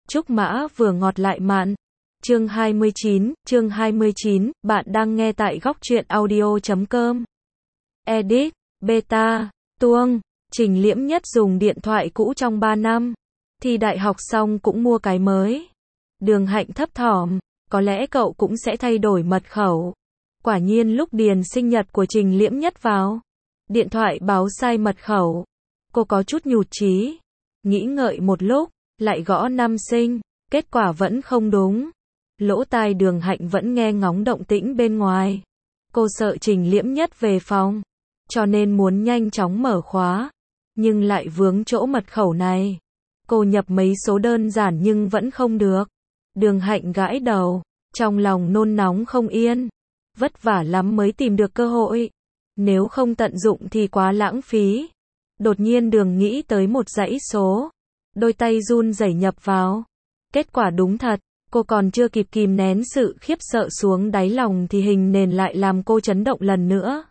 Trúc Mã vừa ngọt lại mặn. Chương 29, bạn đang nghe tại góc truyện audio.com. Edit, beta, tuông, Trình Liễm Nhất dùng điện thoại cũ trong 3 năm. Thi đại học xong cũng mua cái mới. Đường Hạnh thấp thỏm, có lẽ cậu cũng sẽ thay đổi mật khẩu. Quả nhiên lúc điền sinh nhật của Trình Liễm Nhất vào, điện thoại báo sai mật khẩu. Cô có chút nhụt chí, nghĩ ngợi một lúc, lại gõ năm sinh, kết quả vẫn không đúng. Lỗ tai Đường Hạnh vẫn nghe ngóng động tĩnh bên ngoài. Cô sợ Trình Liễm Nhất về phòng, cho nên muốn nhanh chóng mở khóa, nhưng lại vướng chỗ mật khẩu này. Cô nhập mấy số đơn giản nhưng vẫn không được. Đường Hạnh gãi đầu, trong lòng nôn nóng không yên. Vất vả lắm mới tìm được cơ hội. Nếu không tận dụng thì quá lãng phí. Đột nhiên Đường nghĩ tới một dãy số. Đôi tay run rẩy nhập vào. Kết quả đúng thật, cô còn chưa kịp kìm nén sự khiếp sợ xuống đáy lòng thì hình nền lại làm cô chấn động lần nữa.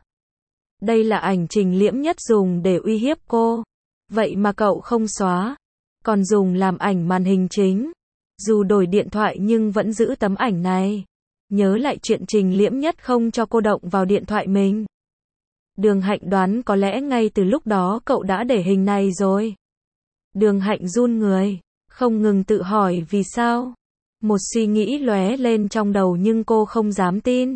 Đây là ảnh Trình Liễm Nhất dùng để uy hiếp cô. Vậy mà cậu không xóa, còn dùng làm ảnh màn hình chính. Dù đổi điện thoại nhưng vẫn giữ tấm ảnh này. Nhớ lại chuyện Trình Liễm Nhất không cho cô động vào điện thoại mình. Đường Hạnh đoán có lẽ ngay từ lúc đó cậu đã để hình này rồi. Đường Hạnh run người, không ngừng tự hỏi vì sao. Một suy nghĩ lóe lên trong đầu nhưng cô không dám tin.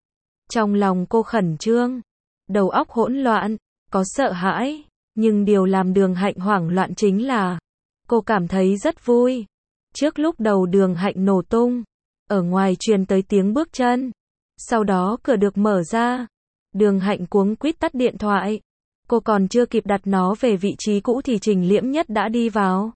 Trong lòng cô khẩn trương, đầu óc hỗn loạn, có sợ hãi, nhưng điều làm Đường Hạnh hoảng loạn chính là cô cảm thấy rất vui. Trước lúc đầu Đường Hạnh nổ tung, ở ngoài truyền tới tiếng bước chân. Sau đó cửa được mở ra. Đường Hạnh cuống quýt tắt điện thoại. Cô còn chưa kịp đặt nó về vị trí cũ thì Trình Liễm Nhất đã đi vào.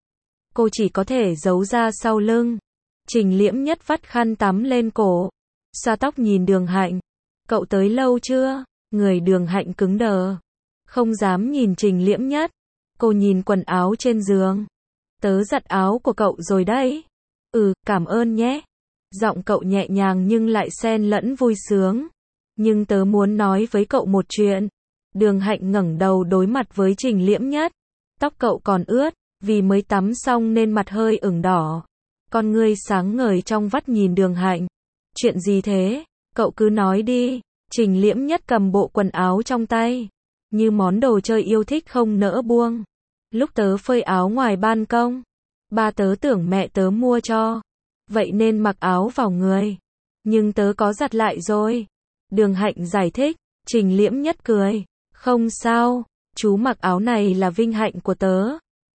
Cô chỉ có thể giấu ra sau lưng. Trình Liễm Nhất vắt khăn tắm lên cổ, xoa tóc nhìn Đường Hạnh. Cậu tới lâu chưa? Người Đường Hạnh cứng đờ, không dám nhìn Trình Liễm Nhất. Cô nhìn quần áo trên giường. Tớ giặt áo của cậu rồi đấy. Cảm ơn nhé. Giọng cậu nhẹ nhàng nhưng lại xen lẫn vui sướng. Nhưng tớ muốn nói với cậu một chuyện. Đường Hạnh ngẩng đầu đối mặt với Trình Liễm Nhất. Tóc cậu còn ướt, vì mới tắm xong nên mặt hơi ửng đỏ. Con ngươi sáng ngời trong vắt nhìn Đường Hạnh. Chuyện gì thế? Cậu cứ nói đi. Trình Liễm Nhất cầm bộ quần áo trong tay, như món đồ chơi yêu thích không nỡ buông. Lúc tớ phơi áo ngoài ban công, ba tớ tưởng mẹ tớ mua cho, vậy nên mặc áo vào người. Nhưng tớ có giặt lại rồi. Đường Hạnh giải thích. Trình Liễm Nhất cười. Không sao, chú mặc áo này là vinh hạnh của tớ.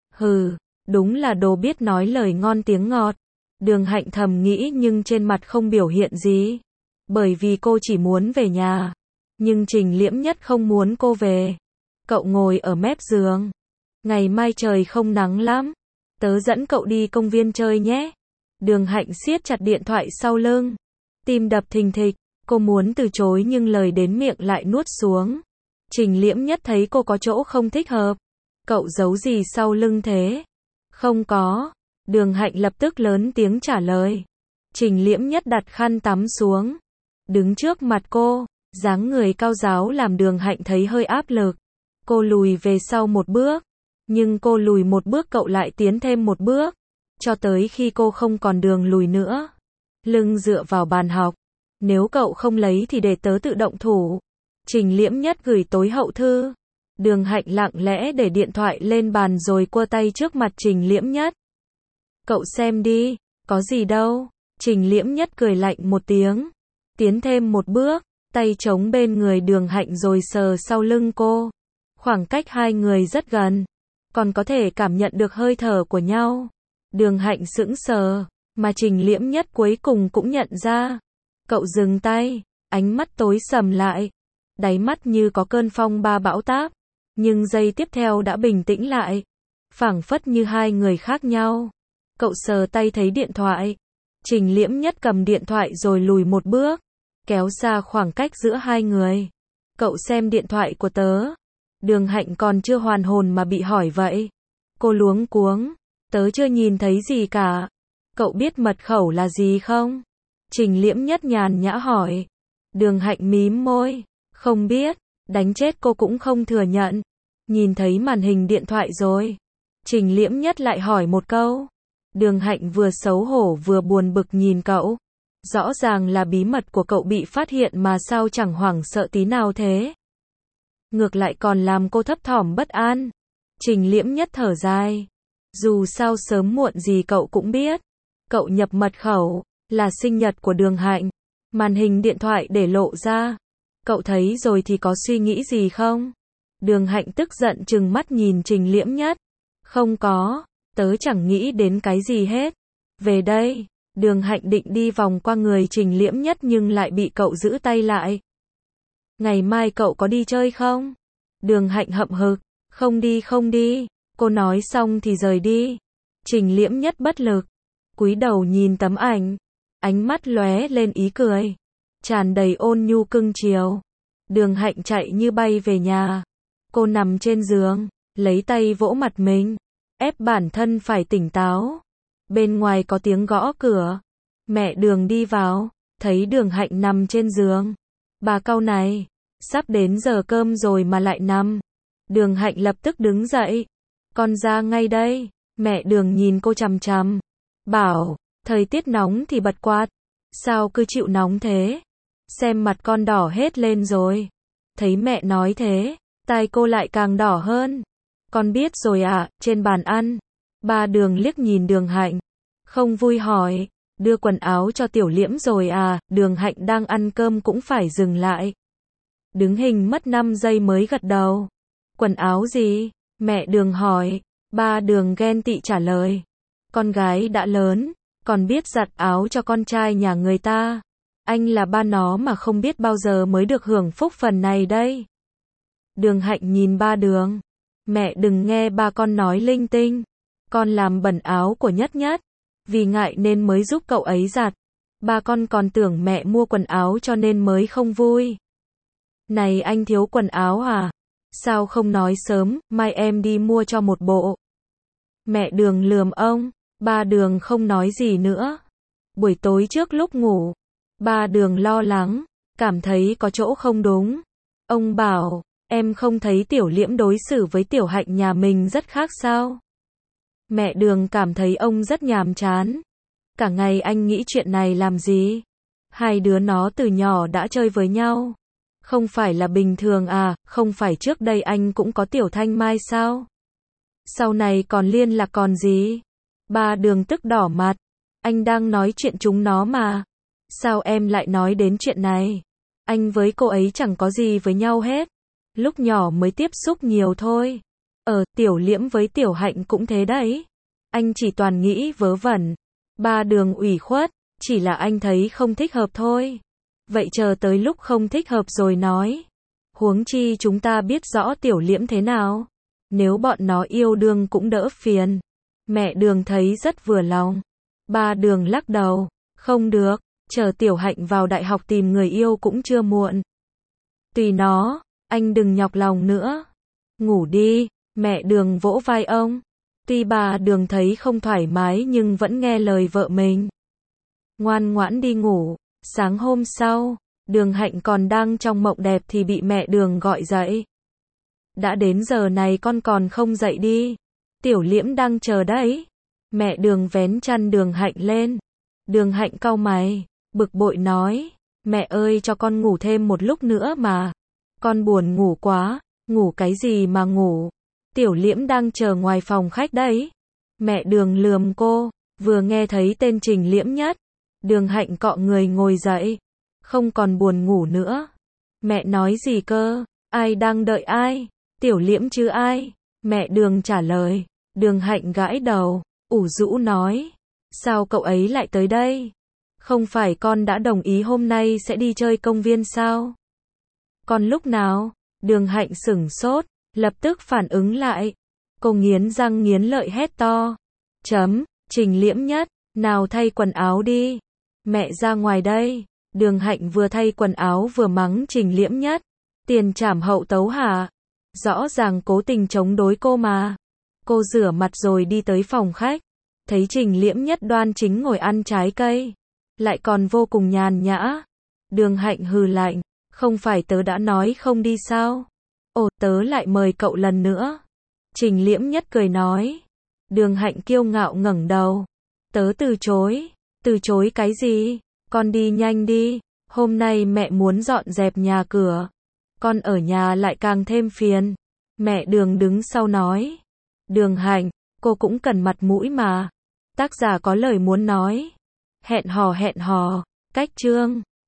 Đúng là đồ biết nói lời ngon tiếng ngọt. Đường Hạnh thầm nghĩ nhưng trên mặt không biểu hiện gì. Bởi vì cô chỉ muốn về nhà. Nhưng Trình Liễm Nhất không muốn cô về. Cậu ngồi ở mép giường. Ngày mai trời không nắng lắm. Tớ dẫn cậu đi công viên chơi nhé. Đường Hạnh siết chặt điện thoại sau lưng. Tim đập thình thịch. Cô muốn từ chối nhưng lời đến miệng lại nuốt xuống. Trình Liễm Nhất thấy cô có chỗ không thích hợp. Cậu giấu gì sau lưng thế? Không có. Đường Hạnh lập tức lớn tiếng trả lời. Trình Liễm Nhất đặt khăn tắm xuống, đứng trước mặt cô, dáng người cao ráo làm Đường Hạnh thấy hơi áp lực. Cô lùi về sau một bước, nhưng cô lùi một bước cậu lại tiến thêm một bước, cho tới khi cô không còn đường lùi nữa. Lưng dựa vào bàn học, nếu cậu không lấy thì để tớ tự động thủ. Trình Liễm Nhất gửi tối hậu thư. Đường Hạnh lặng lẽ để điện thoại lên bàn rồi quơ tay trước mặt Trình Liễm Nhất. Cậu xem đi, có gì đâu. Trình Liễm Nhất cười lạnh một tiếng, tiến thêm một bước, tay chống bên người Đường Hạnh rồi sờ sau lưng cô. Khoảng cách hai người rất gần, còn có thể cảm nhận được hơi thở của nhau. Đường Hạnh sững sờ, mà Trình Liễm Nhất cuối cùng cũng nhận ra. Cậu dừng tay, ánh mắt tối sầm lại, đáy mắt như có cơn phong ba bão táp, nhưng giây tiếp theo đã bình tĩnh lại, phảng phất như hai người khác nhau. Cậu sờ tay thấy điện thoại. Trình Liễm Nhất cầm điện thoại rồi lùi một bước, kéo xa khoảng cách giữa hai người. Cậu xem điện thoại của tớ. Đường Hạnh còn chưa hoàn hồn mà bị hỏi vậy. Cô luống cuống. Tớ chưa nhìn thấy gì cả. Cậu biết mật khẩu là gì không? Trình Liễm Nhất nhàn nhã hỏi. Đường Hạnh mím môi. Không biết. Đánh chết cô cũng không thừa nhận. Nhìn thấy màn hình điện thoại rồi. Trình Liễm Nhất lại hỏi một câu. Đường Hạnh vừa xấu hổ vừa buồn bực nhìn cậu. Rõ ràng là bí mật của cậu bị phát hiện mà sao chẳng hoảng sợ tí nào thế. Ngược lại còn làm cô thấp thỏm bất an. Trình Liễm Nhất thở dài. Dù sao sớm muộn gì cậu cũng biết. Cậu nhập mật khẩu, là sinh nhật của Đường Hạnh. Màn hình điện thoại để lộ ra. Cậu thấy rồi thì có suy nghĩ gì không? Đường Hạnh tức giận trừng mắt nhìn Trình Liễm Nhất. Không có, tớ chẳng nghĩ đến cái gì hết. Về đây, Đường Hạnh định đi vòng qua người Trình Liễm Nhất nhưng lại bị cậu giữ tay lại. Ngày mai cậu có đi chơi không? Đường Hạnh hậm hực. Không đi không đi. Cô nói xong thì rời đi. Trình Liễm Nhất bất lực. Cúi đầu nhìn tấm ảnh. Ánh mắt lóe lên ý cười. Tràn đầy ôn nhu cưng chiều. Đường Hạnh chạy như bay về nhà. Cô nằm trên giường, lấy tay vỗ mặt mình. Ép bản thân phải tỉnh táo. Bên ngoài có tiếng gõ cửa. Mẹ Đường đi vào. Thấy Đường Hạnh nằm trên giường. Bà cau này. Sắp đến giờ cơm rồi mà lại nằm. Đường Hạnh lập tức đứng dậy. Con ra ngay đây. Mẹ Đường nhìn cô chằm chằm. Bảo, thời tiết nóng thì bật quạt. Sao cứ chịu nóng thế? Xem mặt con đỏ hết lên rồi. Thấy mẹ nói thế, tai cô lại càng đỏ hơn. Con biết rồi ạ, trên bàn ăn. Ba Đường liếc nhìn Đường Hạnh. Không vui hỏi, đưa quần áo cho Tiểu Liễm rồi à? Đường Hạnh đang ăn cơm cũng phải dừng lại. Đứng hình mất 5 giây mới gật đầu. Quần áo gì? Mẹ Đường hỏi. Ba Đường ghen tị trả lời. Con gái đã lớn, còn biết giặt áo cho con trai nhà người ta. Anh là ba nó mà không biết bao giờ mới được hưởng phúc phần này đây. Đường Hạnh nhìn Ba Đường. Mẹ đừng nghe ba con nói linh tinh. Con làm bẩn áo của Nhất Nhất. Vì ngại nên mới giúp cậu ấy giặt. Ba con còn tưởng mẹ mua quần áo cho nên mới không vui. Này anh thiếu quần áo à? Sao không nói sớm, mai em đi mua cho một bộ. Mẹ Đường lườm ông. Ba Đường không nói gì nữa. Buổi tối trước lúc ngủ, Ba Đường lo lắng, cảm thấy có chỗ không đúng. Ông bảo, em không thấy Tiểu Liễm đối xử với Tiểu Hạnh nhà mình rất khác sao? Mẹ Đường cảm thấy ông rất nhàm chán. Cả ngày anh nghĩ chuyện này làm gì? Hai đứa nó từ nhỏ đã chơi với nhau. Không phải là bình thường à, không phải trước đây anh cũng có Tiểu Thanh Mai sao? Sau này còn liên lạc còn gì? Ba Đường tức đỏ mặt. Anh đang nói chuyện chúng nó mà. Sao em lại nói đến chuyện này? Anh với cô ấy chẳng có gì với nhau hết. Lúc nhỏ mới tiếp xúc nhiều thôi. Tiểu Liễm với Tiểu Hạnh cũng thế đấy. Anh chỉ toàn nghĩ vớ vẩn. Ba Đường ủy khuất. Chỉ là anh thấy không thích hợp thôi. Vậy chờ tới lúc không thích hợp rồi nói. Huống chi chúng ta biết rõ Tiểu Liễm thế nào. Nếu bọn nó yêu đương cũng đỡ phiền. Mẹ Đường thấy rất vừa lòng. Ba Đường lắc đầu. Không được, chờ Tiểu Hạnh vào đại học tìm người yêu cũng chưa muộn. Tùy nó, anh đừng nhọc lòng nữa. Ngủ đi, mẹ Đường vỗ vai ông. Tuy bà Đường thấy không thoải mái nhưng vẫn nghe lời vợ mình. Ngoan ngoãn đi ngủ. Sáng hôm sau, Đường Hạnh còn đang trong mộng đẹp thì bị mẹ Đường gọi dậy. Đã đến giờ này con còn không dậy đi. Tiểu Liễm đang chờ đấy. Mẹ Đường vén chăn Đường Hạnh lên. Đường Hạnh cau mày, bực bội nói. Mẹ ơi cho con ngủ thêm một lúc nữa mà. Con buồn ngủ quá. Ngủ cái gì mà ngủ. Tiểu Liễm đang chờ ngoài phòng khách đấy. Mẹ Đường lườm cô. Vừa nghe thấy tên Trình Liễm Nhất. Đường Hạnh cọ người ngồi dậy. Không còn buồn ngủ nữa. Mẹ nói gì cơ? Ai đang đợi ai? Tiểu Liễm chứ ai? Mẹ Đường trả lời. Đường Hạnh gãi đầu, ủ rũ nói. Sao cậu ấy lại tới đây? Không phải con đã đồng ý hôm nay sẽ đi chơi công viên sao? Con lúc nào? Đường Hạnh sửng sốt, lập tức phản ứng lại. Cô nghiến răng nghiến lợi hét to. Trình Liễm Nhất, nào thay quần áo đi. Mẹ ra ngoài đây. Đường Hạnh vừa thay quần áo vừa mắng Trình Liễm Nhất. Tiền trảm hậu tấu hả? Rõ ràng cố tình chống đối cô mà. Cô rửa mặt rồi đi tới phòng khách. Thấy Trình Liễm Nhất đoan chính ngồi ăn trái cây. Lại còn vô cùng nhàn nhã. Đường Hạnh hừ lạnh. Không phải tớ đã nói không đi sao? Ồ, tớ lại mời cậu lần nữa. Trình Liễm Nhất cười nói. Đường Hạnh kiêu ngạo ngẩng đầu. Tớ từ chối. Từ chối cái gì? Con đi nhanh đi. Hôm nay mẹ muốn dọn dẹp nhà cửa. Con ở nhà lại càng thêm phiền. Mẹ Đường đứng sau nói. Đường Hạnh, cô cũng cần mặt mũi mà. Tác giả có lời muốn nói. Hẹn hò. Cách chương